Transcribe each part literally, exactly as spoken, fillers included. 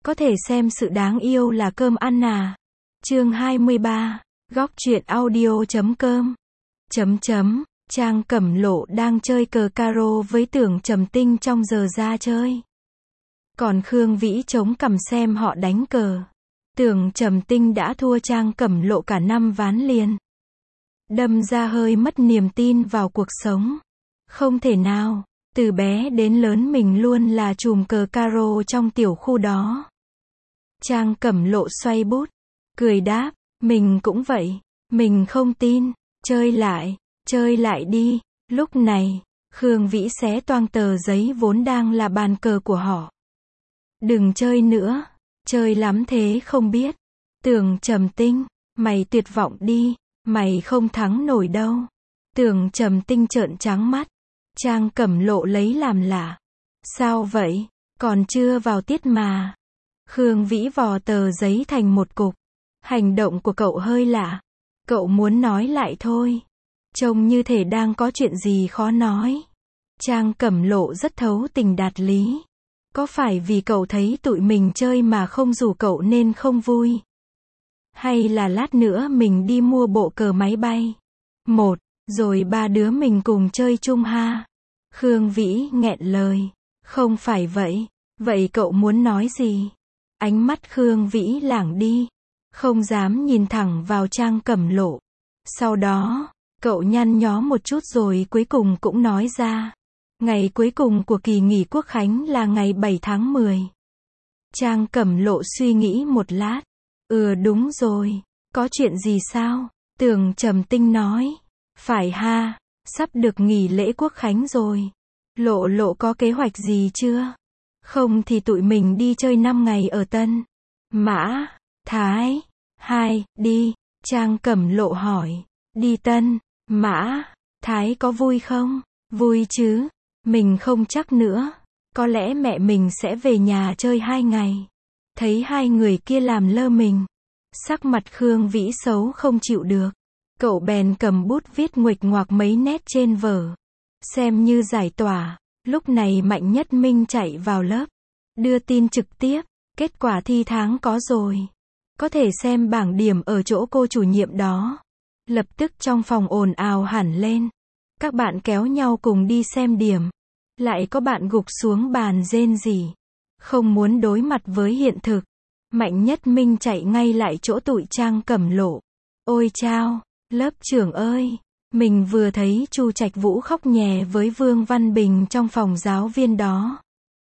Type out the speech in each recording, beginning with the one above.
Có thể xem sự đáng yêu là cơm ăn à. Chương hai mươi ba, góc truyện audio chấm com. Chấm chấm, Trang Cẩm Lộ đang chơi cờ caro với Tưởng Trầm Tinh trong giờ ra chơi. Còn Khương Vĩ chống cằm xem họ đánh cờ. Tưởng Trầm Tinh đã thua Trang Cẩm Lộ cả năm ván liền. Đâm ra hơi mất niềm tin vào cuộc sống. Không thể nào, từ bé đến lớn mình luôn là chùm cờ caro trong tiểu khu đó. Trang Cẩm Lộ xoay bút, cười đáp, mình cũng vậy, mình không tin, chơi lại, chơi lại đi. Lúc này, Khương Vĩ xé toang tờ giấy vốn đang là bàn cờ của họ. Đừng chơi nữa, chơi lắm thế không biết. Tưởng Trầm Tinh, mày tuyệt vọng đi, mày không thắng nổi đâu. Tưởng Trầm Tinh trợn trắng mắt. Trang Cẩm Lộ lấy làm lạ. Sao vậy, còn chưa vào tiết mà. Khương Vĩ vò tờ giấy thành một cục. Hành động của cậu hơi lạ. Cậu muốn nói lại thôi. Trông như thể đang có chuyện gì khó nói. Trang Cẩm Lộ rất thấu tình đạt lý. Có phải vì cậu thấy tụi mình chơi mà không rủ cậu nên không vui? Hay là lát nữa mình đi mua bộ cờ máy bay? Một, rồi ba đứa mình cùng chơi chung ha. Khương Vĩ nghẹn lời. Không phải vậy. Vậy cậu muốn nói gì? Ánh mắt Khương Vĩ lảng đi. Không dám nhìn thẳng vào Trang Cẩm Lộ. Sau đó, cậu nhăn nhó một chút rồi cuối cùng cũng nói ra. Ngày cuối cùng của kỳ nghỉ Quốc khánh là ngày bảy tháng mười. Trang Cẩm Lộ suy nghĩ một lát. Ừ đúng rồi. Có chuyện gì sao? Tưởng Trầm Tinh nói. Phải ha, sắp được nghỉ lễ Quốc khánh rồi. Lộ Lộ có kế hoạch gì chưa? Không thì tụi mình đi chơi năm ngày ở Tân Mã, Thái. Hai, đi. Trang Cẩm Lộ hỏi. Đi Tân Mã, Thái có vui không? Vui chứ. Mình không chắc nữa. Có lẽ mẹ mình sẽ về nhà chơi hai ngày. Thấy hai người kia làm lơ mình. Sắc mặt Khương Vĩ xấu không chịu được. Cậu bèn cầm bút viết nguệch ngoạc mấy nét trên vở. Xem như giải tỏa. Lúc này Mạnh Nhất Minh chạy vào lớp. Đưa tin trực tiếp. Kết quả thi tháng có rồi. Có thể xem bảng điểm ở chỗ cô chủ nhiệm đó. Lập tức trong phòng ồn ào hẳn lên. Các bạn kéo nhau cùng đi xem điểm. Lại có bạn gục xuống bàn rên rỉ. Không muốn đối mặt với hiện thực. Mạnh Nhất Minh chạy ngay lại chỗ tụi Trang Cẩm Lộ. Ôi chao, lớp trưởng ơi. Mình vừa thấy Chu Trạch Vũ khóc nhè với Vương Văn Bình trong phòng giáo viên đó.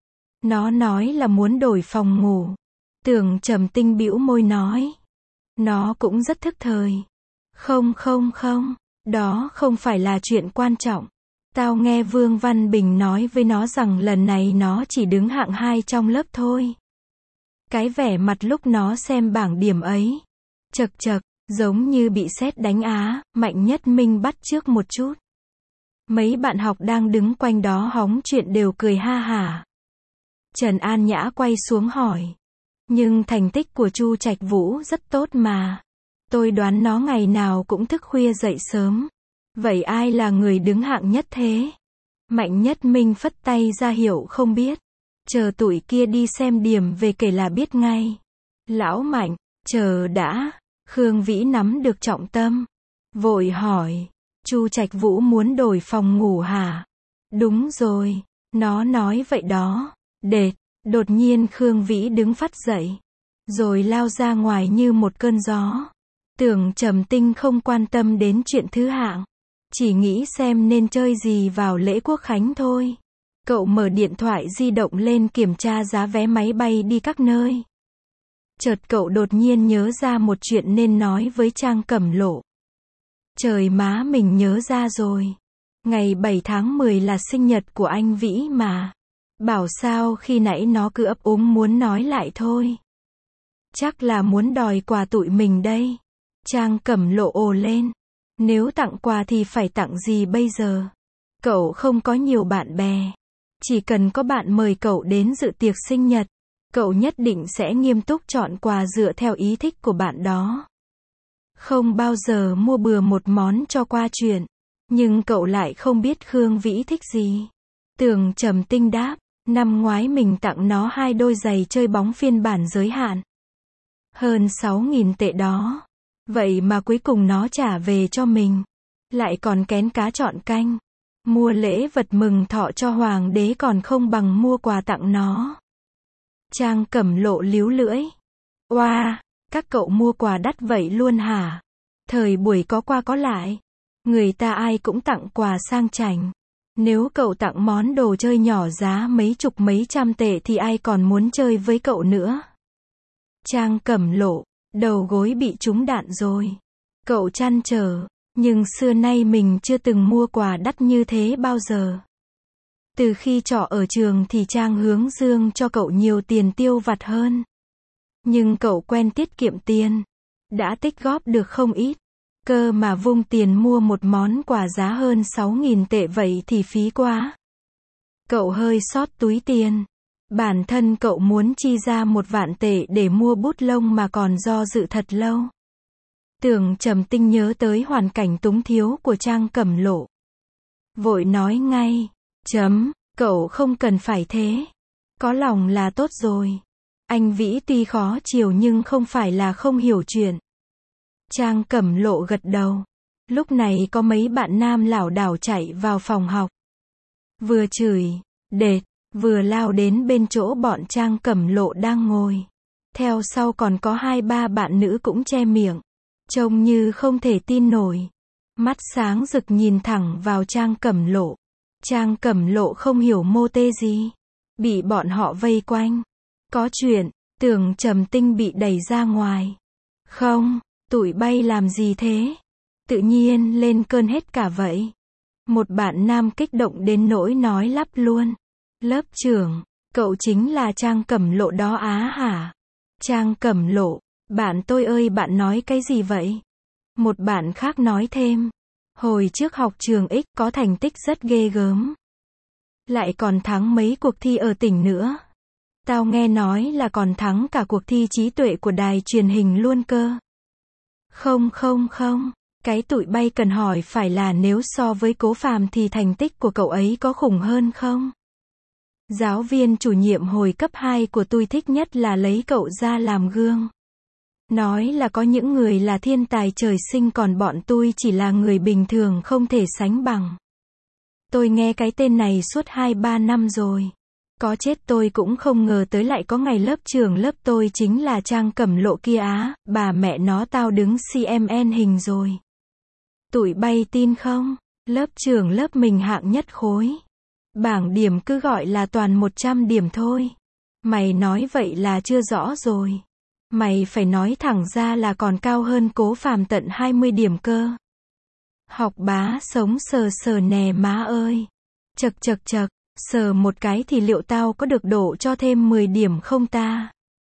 Nó nói là muốn đổi phòng ngủ. Tưởng Trầm Tinh bĩu môi nói. Nó cũng rất thức thời. Không không không, đó không phải là chuyện quan trọng. Tao nghe Vương Văn Bình nói với nó rằng lần này nó chỉ đứng hạng hai trong lớp thôi. Cái vẻ mặt lúc nó xem bảng điểm ấy. Chật chật, giống như bị sét đánh á. Mạnh Nhất Minh bắt chước một chút. Mấy bạn học đang đứng quanh đó hóng chuyện đều cười ha hả. Trần An Nhã quay xuống hỏi. Nhưng thành tích của Chu Trạch Vũ rất tốt mà. Tôi đoán nó ngày nào cũng thức khuya dậy sớm. Vậy ai là người đứng hạng nhất thế? Mạnh Nhất Minh phất tay ra hiệu không biết. Chờ tụi kia đi xem điểm về kể là biết ngay. Lão Mạnh, chờ đã. Khương Vĩ nắm được trọng tâm. Vội hỏi. Chu Trạch Vũ muốn đổi phòng ngủ hả? Đúng rồi. Nó nói vậy đó. Đệt. Đột nhiên Khương Vĩ đứng phắt dậy. Rồi lao ra ngoài như một cơn gió. Tưởng Trầm Tinh không quan tâm đến chuyện thứ hạng. Chỉ nghĩ xem nên chơi gì vào lễ Quốc khánh thôi. Cậu mở điện thoại di động lên kiểm tra giá vé máy bay đi các nơi. Chợt cậu đột nhiên nhớ ra một chuyện nên nói với Trang Cẩm Lộ. Trời má mình nhớ ra rồi. Ngày bảy tháng mười là sinh nhật của anh Vĩ mà. Bảo sao khi nãy nó cứ ấp úng muốn nói lại thôi. Chắc là muốn đòi quà tụi mình đây. Trang Cẩm Lộ ồ lên. Nếu tặng quà thì phải tặng gì bây giờ? Cậu không có nhiều bạn bè. Chỉ cần có bạn mời cậu đến dự tiệc sinh nhật. Cậu nhất định sẽ nghiêm túc chọn quà dựa theo ý thích của bạn đó. Không bao giờ mua bừa một món cho qua chuyện. Nhưng cậu lại không biết Khương Vĩ thích gì. Tưởng Trầm Tinh đáp. Năm ngoái mình tặng nó hai đôi giày chơi bóng phiên bản giới hạn. Hơn sáu nghìn tệ đó. Vậy mà cuối cùng nó trả về cho mình. Lại còn kén cá chọn canh. Mua lễ vật mừng thọ cho hoàng đế còn không bằng mua quà tặng nó. Trang Cẩm Lộ líu lưỡi. Oa, wow, các cậu mua quà đắt vậy luôn hả? Thời buổi có qua có lại. Người ta ai cũng tặng quà sang chảnh. Nếu cậu tặng món đồ chơi nhỏ giá mấy chục mấy trăm tệ thì ai còn muốn chơi với cậu nữa. Trang Cẩm Lộ, đầu gối bị trúng đạn rồi. Cậu trăn trở, nhưng xưa nay mình chưa từng mua quà đắt như thế bao giờ. Từ khi trọ ở trường thì Trang hướng dương cho cậu nhiều tiền tiêu vặt hơn. Nhưng cậu quen tiết kiệm tiền. Đã tích góp được không ít. Cơ mà vung tiền mua một món quà giá hơn sáu nghìn tệ vậy thì phí quá. Cậu hơi xót túi tiền. Bản thân cậu muốn chi ra một vạn tệ để mua bút lông mà còn do dự thật lâu. Tưởng Trầm Tinh nhớ tới hoàn cảnh túng thiếu của Trang Cẩm Lộ. Vội nói ngay, chấm, cậu không cần phải thế. Có lòng là tốt rồi. Anh Vĩ tuy khó chiều nhưng không phải là không hiểu chuyện. Trang Cẩm Lộ gật đầu. Lúc này có mấy bạn nam lảo đảo chạy vào phòng học. Vừa chửi, đệt, vừa lao đến bên chỗ bọn Trang Cẩm Lộ đang ngồi. Theo sau còn có hai ba bạn nữ cũng che miệng. Trông như không thể tin nổi. Mắt sáng rực nhìn thẳng vào Trang Cẩm Lộ. Trang Cẩm Lộ không hiểu mô tê gì. Bị bọn họ vây quanh. Có chuyện, Tưởng Trầm Tinh bị đẩy ra ngoài. Không, tụi bay làm gì thế? Tự nhiên lên cơn hết cả vậy. Một bạn nam kích động đến nỗi nói lắp luôn. Lớp trưởng, cậu chính là Trang Cẩm Lộ đó á hả? Trang Cẩm Lộ, bạn tôi ơi bạn nói cái gì vậy? Một bạn khác nói thêm. Hồi trước học trường X có thành tích rất ghê gớm. Lại còn thắng mấy cuộc thi ở tỉnh nữa. Tao nghe nói là còn thắng cả cuộc thi trí tuệ của đài truyền hình luôn cơ. Không không không, cái tụi bay cần hỏi phải là nếu so với Cố Phàm thì thành tích của cậu ấy có khủng hơn không? Giáo viên chủ nhiệm hồi cấp hai của tôi thích nhất là lấy cậu ra làm gương. Nói là có những người là thiên tài trời sinh còn bọn tôi chỉ là người bình thường không thể sánh bằng. Tôi nghe cái tên này suốt hai ba năm rồi. Có chết tôi cũng không ngờ tới lại có ngày lớp trưởng lớp tôi chính là Trang Cẩm Lộ kia á, bà mẹ nó tao đứng xê em en hình rồi. Tụi bay tin không? Lớp trưởng lớp mình hạng nhất khối. Bảng điểm cứ gọi là toàn một trăm điểm thôi. Mày nói vậy là chưa rõ rồi. Mày phải nói thẳng ra là còn cao hơn Cố Phàm tận hai mươi điểm cơ. Học bá sống sờ sờ nè má ơi. Chật chật chật, sờ một cái thì liệu tao có được đổ cho thêm mười điểm không ta?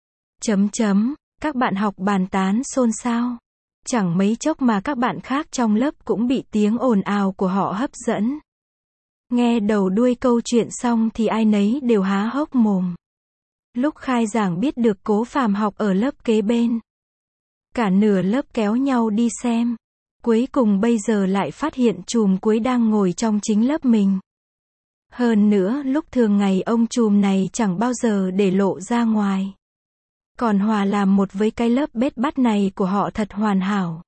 Chấm chấm, các bạn học bàn tán xôn xao. Chẳng mấy chốc mà các bạn khác trong lớp cũng bị tiếng ồn ào của họ hấp dẫn. Nghe đầu đuôi câu chuyện xong thì ai nấy đều há hốc mồm. Lúc khai giảng biết được Cố Phàm học ở lớp kế bên. Cả nửa lớp kéo nhau đi xem. Cuối cùng bây giờ lại phát hiện trùm cuối đang ngồi trong chính lớp mình. Hơn nữa lúc thường ngày ông trùm này chẳng bao giờ để lộ ra ngoài. Còn hòa làm một với cái lớp bết bát này của họ thật hoàn hảo.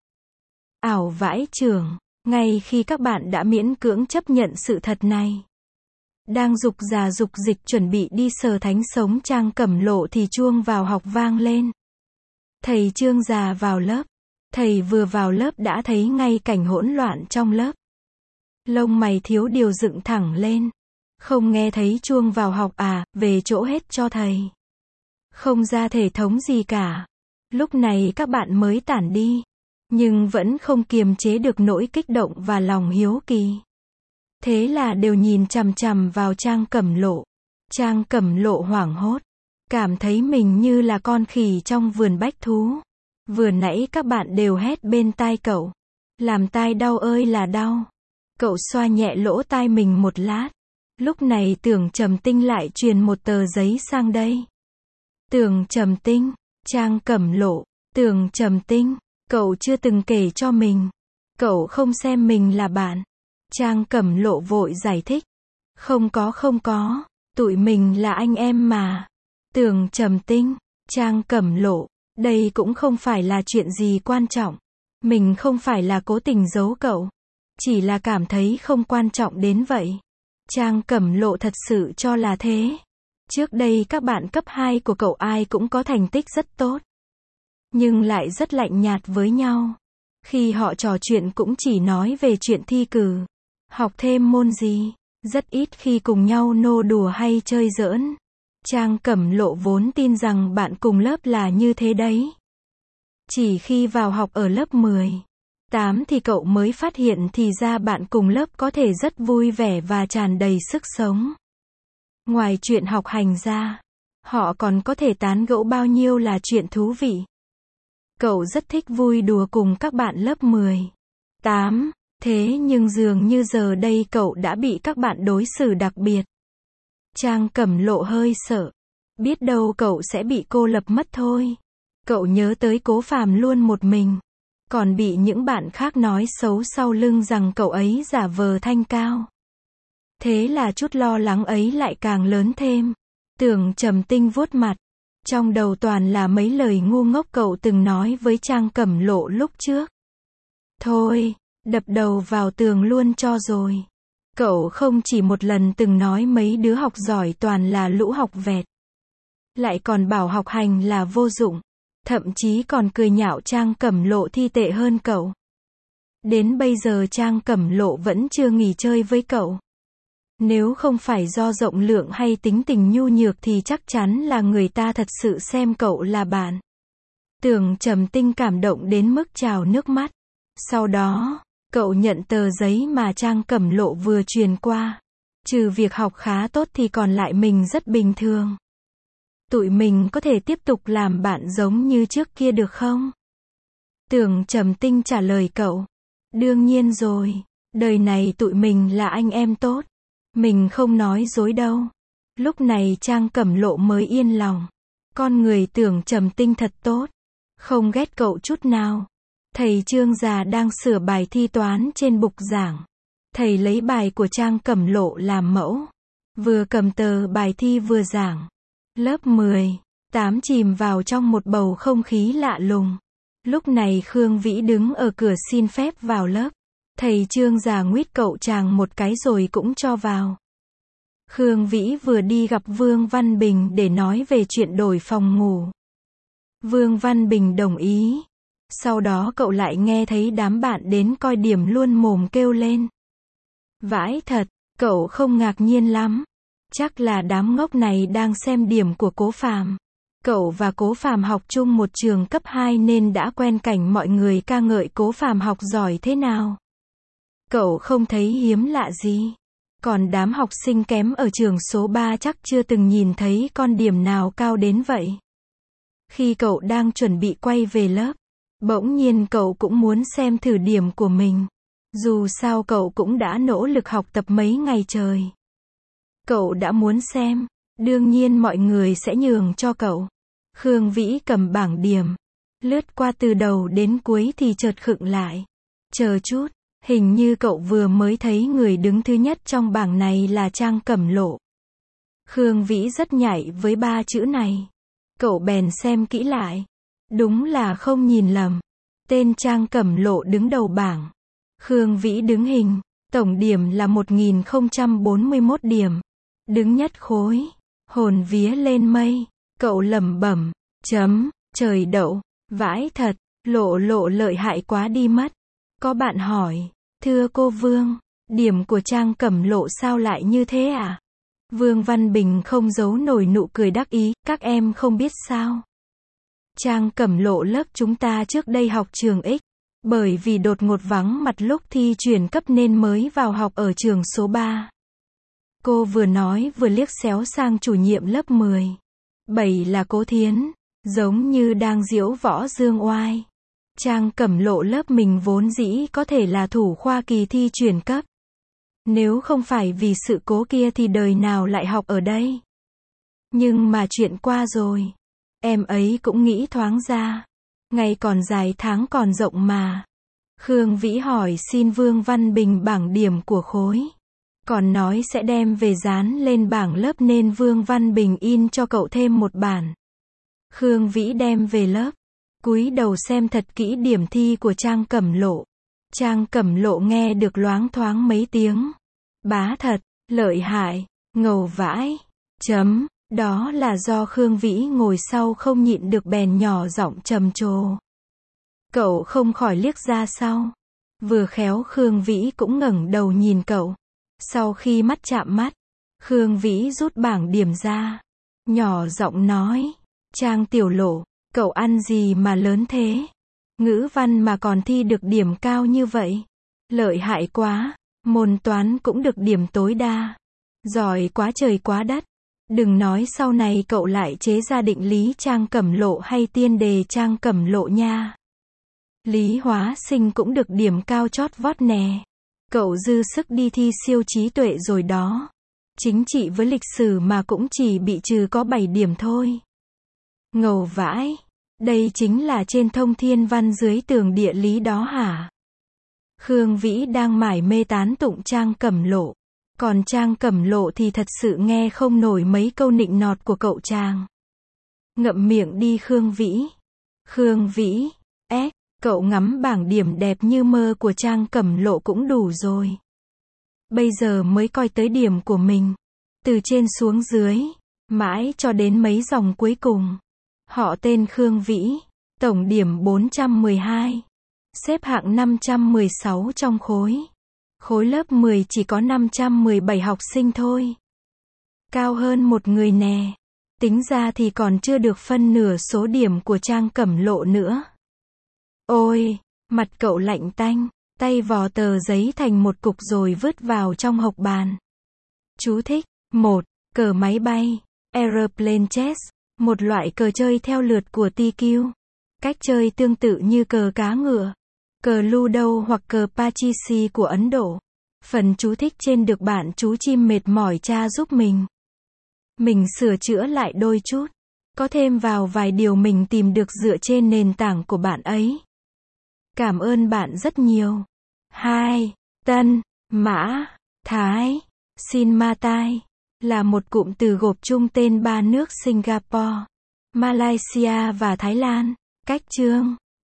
Ảo vãi chưởng, ngay khi các bạn đã miễn cưỡng chấp nhận sự thật này. Đang dục già dục dịch chuẩn bị đi sờ thánh sống Trang Cẩm Lộ thì chuông vào học vang lên. Thầy Trương già vào lớp. Thầy vừa vào lớp đã thấy ngay cảnh hỗn loạn trong lớp. Lông mày thiếu điều dựng thẳng lên. Không nghe thấy chuông vào học à, về chỗ hết cho thầy. Không ra thể thống gì cả. Lúc này các bạn mới tản đi. Nhưng vẫn không kiềm chế được nỗi kích động và lòng hiếu kỳ. Thế là đều nhìn chằm chằm vào Trang Cẩm Lộ. Trang Cẩm Lộ hoảng hốt. Cảm thấy mình như là con khỉ trong vườn bách thú. Vừa nãy các bạn đều hét bên tai cậu. Làm tai đau ơi là đau. Cậu xoa nhẹ lỗ tai mình một lát. Lúc này Tưởng Trầm Tinh lại truyền một tờ giấy sang đây. Tưởng Trầm Tinh, Trang Cẩm Lộ, Tưởng Trầm Tinh, cậu chưa từng kể cho mình. Cậu không xem mình là bạn. Trang Cẩm Lộ vội giải thích. Không có không có, Tụi mình là anh em mà. Tường Trầm Tinh, Trang Cẩm Lộ, đây cũng không phải là chuyện gì quan trọng. Mình không phải là cố tình giấu cậu. Chỉ là cảm thấy không quan trọng đến vậy. Trang Cẩm Lộ thật sự cho là thế. Trước đây các bạn cấp hai của cậu ai cũng có thành tích rất tốt. Nhưng lại rất lạnh nhạt với nhau. Khi họ trò chuyện cũng chỉ nói về chuyện thi cử. Học thêm môn gì. Rất ít khi cùng nhau nô đùa hay chơi giỡn. Trang Cẩm Lộ vốn tin rằng bạn cùng lớp là như thế đấy. Chỉ khi vào học ở lớp mười, tám thì cậu mới phát hiện thì ra bạn cùng lớp có thể rất vui vẻ và tràn đầy sức sống. Ngoài chuyện học hành ra, họ còn có thể tán gẫu bao nhiêu là chuyện thú vị. Cậu rất thích vui đùa cùng các bạn lớp mười, tám, thế nhưng dường như giờ đây cậu đã bị các bạn đối xử đặc biệt. Trang Cẩm Lộ hơi sợ. Biết đâu cậu sẽ bị cô lập mất thôi. Cậu nhớ tới Cố Phàm luôn một mình. Còn bị những bạn khác nói xấu sau lưng rằng cậu ấy giả vờ thanh cao. Thế là chút lo lắng ấy lại càng lớn thêm. Tưởng Trầm Tinh vuốt mặt. Trong đầu toàn là mấy lời ngu ngốc cậu từng nói với Trang Cẩm Lộ lúc trước. Thôi, đập đầu vào tường luôn cho rồi. Cậu không chỉ một lần từng nói mấy đứa học giỏi toàn là lũ học vẹt. Lại còn bảo học hành là vô dụng. Thậm chí còn cười nhạo Trang Cẩm Lộ thi tệ hơn cậu. Đến bây giờ Trang Cẩm Lộ vẫn chưa nghỉ chơi với cậu. Nếu không phải do rộng lượng hay tính tình nhu nhược thì chắc chắn là người ta thật sự xem cậu là bạn. Tưởng Trầm Tinh cảm động đến mức trào nước mắt. Sau đó, cậu nhận tờ giấy mà Trang Cẩm Lộ vừa truyền qua. Trừ việc học khá tốt thì còn lại mình rất bình thường. Tụi mình có thể tiếp tục làm bạn giống như trước kia được không? Tưởng Trầm Tinh trả lời cậu. Đương nhiên rồi. Đời này tụi mình là anh em tốt. Mình không nói dối đâu. Lúc này Trang Cẩm Lộ mới yên lòng. Con người Tưởng Trầm Tinh thật tốt. Không ghét cậu chút nào. Thầy Trương già đang sửa bài thi toán trên bục giảng. Thầy lấy bài của Trang Cẩm Lộ làm mẫu. Vừa cầm tờ bài thi vừa giảng. Lớp mười, tám chìm vào trong một bầu không khí lạ lùng. Lúc này Khương Vĩ đứng ở cửa xin phép vào lớp. Thầy Trương già nguýt cậu chàng một cái rồi cũng cho vào. Khương Vĩ vừa đi gặp Vương Văn Bình để nói về chuyện đổi phòng ngủ. Vương Văn Bình đồng ý. Sau đó cậu lại nghe thấy đám bạn đến coi điểm luôn mồm kêu lên. Vãi thật, cậu không ngạc nhiên lắm. Chắc là đám ngốc này đang xem điểm của Cố Phàm. Cậu và Cố Phàm học chung một trường cấp hai nên đã quen cảnh mọi người ca ngợi Cố Phàm học giỏi thế nào. Cậu không thấy hiếm lạ gì. Còn đám học sinh kém ở trường số ba chắc chưa từng nhìn thấy con điểm nào cao đến vậy. Khi cậu đang chuẩn bị quay về lớp, bỗng nhiên cậu cũng muốn xem thử điểm của mình. Dù sao cậu cũng đã nỗ lực học tập mấy ngày trời. Cậu đã muốn xem, đương nhiên mọi người sẽ nhường cho cậu. Khương Vĩ cầm bảng điểm, lướt qua từ đầu đến cuối thì chợt khựng lại. Chờ chút, hình như cậu vừa mới thấy người đứng thứ nhất trong bảng này là Trang Cẩm Lộ. Khương Vĩ rất nhạy với ba chữ này. Cậu bèn xem kỹ lại. Đúng là không nhìn lầm. Tên Trang Cẩm Lộ đứng đầu bảng. Khương Vĩ đứng hình. Tổng điểm là một nghìn không trăm bốn mươi mốt điểm. Đứng nhất khối. Hồn vía lên mây. Cậu lẩm bẩm. Chấm. Trời đậu. Vãi thật. Lộ lộ lợi hại quá đi mất. Có bạn hỏi. Thưa cô Vương. Điểm của Trang Cẩm Lộ sao lại như thế à? Vương Văn Bình không giấu nổi nụ cười đắc ý. Các em không biết sao. Trang Cẩm Lộ lớp chúng ta trước đây học trường X. Bởi vì đột ngột vắng mặt lúc thi chuyển cấp nên mới vào học ở trường số ba. Cô vừa nói vừa liếc xéo sang chủ nhiệm lớp mười. Bảy là Cố Thiến. Giống như đang diễu võ dương oai. Trang Cẩm Lộ lớp mình vốn dĩ có thể là thủ khoa kỳ thi chuyển cấp. Nếu không phải vì sự cố kia thì đời nào lại học ở đây. Nhưng mà chuyện qua rồi. Em ấy cũng nghĩ thoáng ra. Ngày còn dài tháng còn rộng mà. Khương Vĩ hỏi xin Vương Văn Bình bảng điểm của khối. Còn nói sẽ đem về dán lên bảng lớp nên Vương Văn Bình in cho cậu thêm một bản. Khương Vĩ đem về lớp, cúi đầu xem thật kỹ điểm thi của Trang Cẩm Lộ. Trang Cẩm Lộ nghe được loáng thoáng mấy tiếng. Bá thật, lợi hại, ngầu vãi. Chấm, đó là do Khương Vĩ ngồi sau không nhịn được bèn nhỏ giọng trầm trồ. Cậu không khỏi liếc ra sau. Vừa khéo Khương Vĩ cũng ngẩng đầu nhìn cậu. Sau khi mắt chạm mắt, Khương Vĩ rút bảng điểm ra. Nhỏ giọng nói, Trang Tiểu Lộ, cậu ăn gì mà lớn thế? Ngữ văn mà còn thi được điểm cao như vậy. Lợi hại quá, môn toán cũng được điểm tối đa. Giỏi quá trời quá đất. Đừng nói sau này cậu lại chế ra định lý Trang Cẩm Lộ hay tiên đề Trang Cẩm Lộ nha. Lý hóa sinh cũng được điểm cao chót vót nè. Cậu dư sức đi thi siêu trí tuệ rồi đó. Chính trị với lịch sử mà cũng chỉ bị trừ có bảy điểm thôi. Ngầu vãi. Đây chính là trên thông thiên văn dưới tường địa lý đó hả? Khương Vĩ đang mải mê tán tụng Trang Cẩm Lộ. Còn Trang Cẩm Lộ thì thật sự nghe không nổi mấy câu nịnh nọt của cậu chàng. Ngậm miệng đi Khương Vĩ. Khương Vĩ, ép, cậu ngắm bảng điểm đẹp như mơ của Trang Cẩm Lộ cũng đủ rồi. Bây giờ mới coi tới điểm của mình. Từ trên xuống dưới, mãi cho đến mấy dòng cuối cùng. Họ tên Khương Vĩ, tổng điểm bốn trăm mười hai. Xếp hạng năm trăm mười sáu trong khối. Khối lớp mười chỉ có năm trăm mười bảy học sinh thôi. Cao hơn một người nè. Tính ra thì còn chưa được phân nửa số điểm của Trang Cẩm Lộ nữa. Ôi, mặt cậu lạnh tanh, tay vò tờ giấy thành một cục rồi vứt vào trong hộc bàn. Chú thích. một. Cờ máy bay, Airplane Chess, một loại cờ chơi theo lượt của tê quy. Cách chơi tương tự như cờ cá ngựa, cờ Ludo hoặc cờ Pachisi của Ấn Độ. Phần chú thích trên được bạn chú chim mệt mỏi tra giúp mình. Mình sửa chữa lại đôi chút, có thêm vào vài điều mình tìm được dựa trên nền tảng của bạn ấy. Cảm ơn bạn rất nhiều. hai. Tân, Mã, Thái, Sinmatai là một cụm từ gộp chung tên ba nước Singapore, Malaysia và Thái Lan. Cách chương